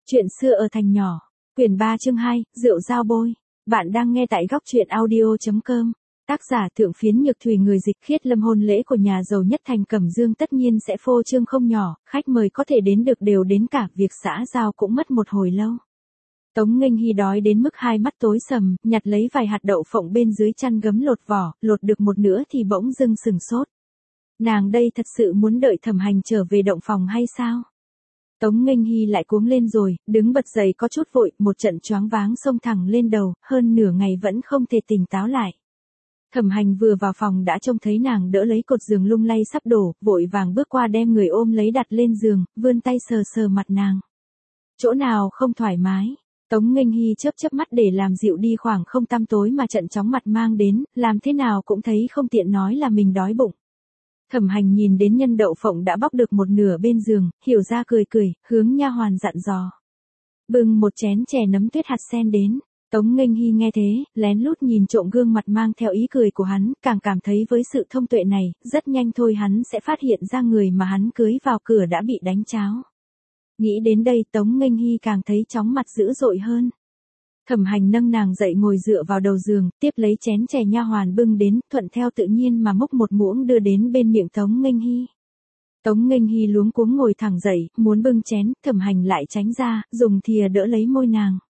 Chuyện xưa ở thành nhỏ, quyển 3 chương 2, rượu dao bôi. Bạn đang nghe tại góc truyện audio.com. Tác giả Thượng Phiến Nhược Thủy, người dịch. Khiết Lâm. Hôn lễ của nhà giàu nhất thành Cẩm Dương tất nhiên sẽ phô trương không nhỏ, khách mời có thể đến được đều đến cả, việc xã giao cũng mất một hồi lâu. Tống Nghênh Hy đói đến mức hai mắt tối sầm, nhặt lấy vài hạt đậu phộng bên dưới chăn gấm lột vỏ, lột được một nửa thì bỗng dưng sừng sốt. Nàng đây thật sự muốn đợi Thẩm Hành trở về động phòng hay sao? Tống Nghênh Hy lại cuống lên rồi, đứng bật dậy có chút vội, một trận choáng váng xông thẳng lên đầu, hơn nửa ngày vẫn không thể tỉnh táo lại. Thẩm Hành vừa vào phòng đã trông thấy nàng đỡ lấy cột giường lung lay sắp đổ, vội vàng bước qua đem người ôm lấy đặt lên giường, vươn tay sờ sờ mặt nàng. Chỗ nào không thoải mái? Tống Nghênh Hy chớp mắt để làm dịu đi khoảng không tăm tối mà trận chóng mặt mang đến, làm thế nào cũng thấy không tiện nói là mình đói bụng. Thẩm Hành nhìn đến nhân đậu phộng đã bóc được một nửa bên giường, hiểu ra cười, hướng nha hoàn dặn dò. Bưng một chén chè nấm tuyết hạt sen đến. Tống Nghênh Hy nghe thế, lén lút nhìn trộm gương mặt mang theo ý cười của hắn, càng cảm thấy với sự thông tuệ này, rất nhanh thôi hắn sẽ phát hiện ra người mà hắn cưới vào cửa đã bị đánh cháo. Nghĩ đến đây Tống Nghênh Hy càng thấy chóng mặt dữ dội hơn. Thẩm Hành nâng nàng dậy ngồi dựa vào đầu giường, tiếp lấy chén chè nha hoàn bưng đến, thuận theo tự nhiên mà múc một muỗng đưa đến bên miệng Tống Nghênh Hy. Tống Nghênh Hy luống cuống ngồi thẳng dậy, muốn bưng chén, Thẩm Hành lại tránh ra, dùng thìa đỡ lấy môi nàng.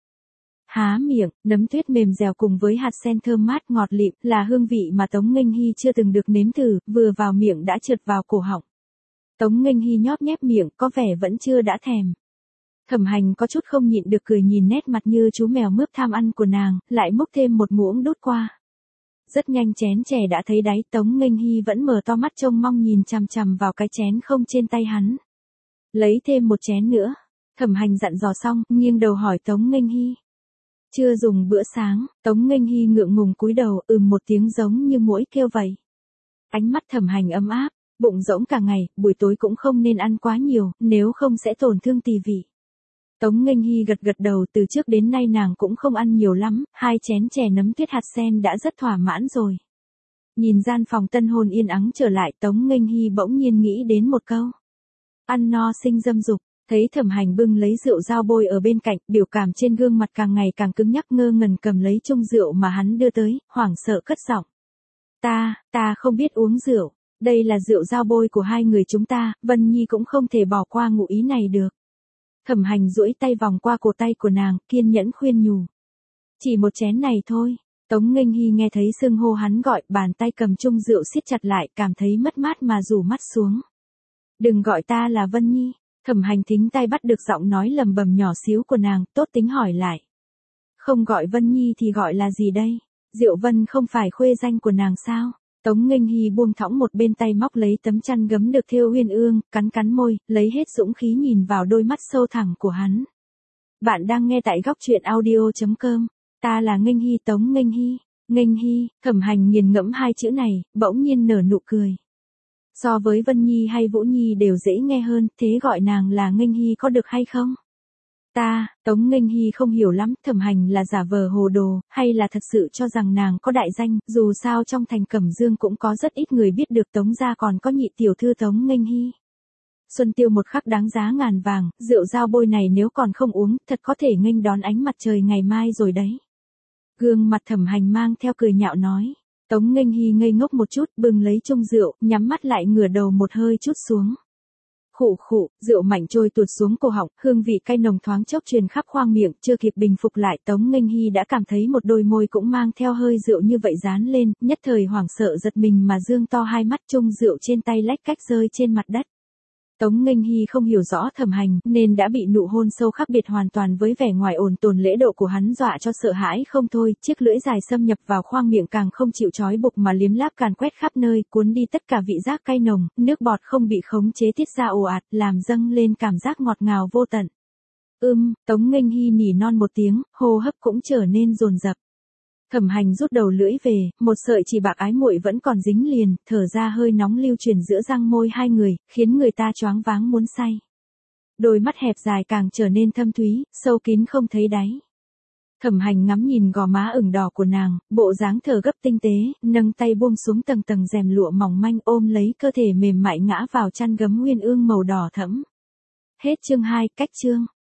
Há miệng, nấm tuyết mềm dẻo cùng với hạt sen thơm mát ngọt lịm, là hương vị mà Tống Nghênh Hy chưa từng được nếm thử, vừa vào miệng đã trượt vào cổ họng. Tống Nghênh Hy nhóp nhép miệng, có vẻ vẫn chưa đã thèm. Thẩm Hành có chút không nhịn được cười nhìn nét mặt như chú mèo mướp tham ăn của nàng, lại múc thêm một muỗng đút qua. Rất nhanh chén chè đã thấy đáy, Tống Nghênh Hy vẫn mở to mắt trông mong nhìn chằm chằm vào cái chén không trên tay hắn. Lấy thêm một chén nữa. Thẩm Hành dặn dò xong, nghiêng đầu hỏi Tống Nghênh Hy. Chưa dùng bữa sáng. Tống Nghênh Hy ngượng ngùng cúi đầu, một tiếng giống như muỗi kêu vậy. Ánh mắt Thẩm Hành ấm áp, bụng rỗng cả ngày, buổi tối cũng không nên ăn quá nhiều, nếu không sẽ tổn thương tỳ vị. Tống Nghênh Hy gật đầu, từ trước đến nay nàng cũng không ăn nhiều lắm, 2 chén chè nấm tuyết hạt sen đã rất thỏa mãn rồi. Nhìn gian phòng tân hôn yên ắng trở lại, Tống Nghênh Hy bỗng nhiên nghĩ đến một câu. Ăn no sinh dâm dục. Thấy Thẩm Hành bưng lấy rượu dao bôi ở bên cạnh, biểu cảm trên gương mặt càng ngày càng cứng nhắc, ngơ ngẩn cầm lấy chung rượu mà hắn đưa tới, hoảng sợ cất giọng. Ta không biết uống rượu, đây là rượu dao bôi của hai người chúng ta, Vân Nhi cũng không thể bỏ qua ngụ ý này được. Thẩm Hành duỗi tay vòng qua cổ tay của nàng, kiên nhẫn khuyên nhủ. Chỉ một chén này thôi. Tống Nghênh Hy nghe thấy xưng hô hắn gọi, bàn tay cầm chung rượu siết chặt lại, cảm thấy mất mát mà rủ mắt xuống. Đừng gọi ta là Vân Nhi. Thẩm Hành thính tai bắt được giọng nói lầm bầm nhỏ xíu của nàng, tốt tính hỏi lại. Không gọi Vân Nhi thì gọi là gì đây? Diệu Vân không phải khuê danh của nàng sao? Tống Nghênh Hy buông thõng một bên tay móc lấy tấm chăn gấm được thêu uyên ương, cắn môi, lấy hết dũng khí nhìn vào đôi mắt sâu thẳm của hắn. Bạn đang nghe tại góc truyện audio.com. Ta là Nghênh Hy. Tống Nghênh Hy. Nghênh Hy. Thẩm Hành nghiền ngẫm 2 chữ này, bỗng nhiên nở nụ cười. So với Vân Nhi hay Vũ Nhi đều dễ nghe hơn, thế gọi nàng là Nghênh Hy có được hay không? Tống Nghênh Hy không hiểu lắm, Thẩm Hành là giả vờ hồ đồ, hay là thật sự cho rằng nàng có đại danh, dù sao trong thành Cẩm Dương cũng có rất ít người biết được Tống gia còn có nhị tiểu thư Tống Nghênh Hy. Xuân tiêu một khắc đáng giá ngàn vàng, rượu dao bôi này nếu còn không uống, thật có thể nghênh đón ánh mặt trời ngày mai rồi đấy. Gương mặt Thẩm Hành mang theo cười nhạo nói. Tống Nghênh Hy ngây ngốc một chút, bưng lấy chung rượu, nhắm mắt lại ngửa đầu một hơi chút xuống. Khụ, rượu mạnh trôi tuột xuống cổ họng, hương vị cay nồng thoáng chốc truyền khắp khoang miệng, chưa kịp bình phục lại, Tống Nghênh Hy đã cảm thấy một đôi môi cũng mang theo hơi rượu như vậy dán lên, nhất thời hoảng sợ giật mình mà dương to hai mắt, chung rượu trên tay lách cách rơi trên mặt đất. Tống Nghênh Hy không hiểu rõ Thẩm Hành, nên đã bị nụ hôn sâu khác biệt hoàn toàn với vẻ ngoài ổn tồn lễ độ của hắn dọa cho sợ hãi không thôi, chiếc lưỡi dài xâm nhập vào khoang miệng càng không chịu trói buộc mà liếm láp càn quét khắp nơi, cuốn đi tất cả vị giác cay nồng, nước bọt không bị khống chế tiết ra ồ ạt, làm dâng lên cảm giác ngọt ngào vô tận. Tống Nghênh Hy nỉ non một tiếng, hô hấp cũng trở nên dồn dập. Thẩm Hành rút đầu lưỡi về, một sợi chỉ bạc ái muội vẫn còn dính liền, thở ra hơi nóng lưu truyền giữa răng môi hai người, khiến người ta choáng váng muốn say. Đôi mắt hẹp dài càng trở nên thâm thúy, sâu kín không thấy đáy. Thẩm Hành ngắm nhìn gò má ửng đỏ của nàng, bộ dáng thở gấp tinh tế, nâng tay buông xuống tầng tầng rèm lụa mỏng manh ôm lấy cơ thể mềm mại ngã vào chăn gấm uyên ương màu đỏ thẫm. Hết chương 2, cách chương.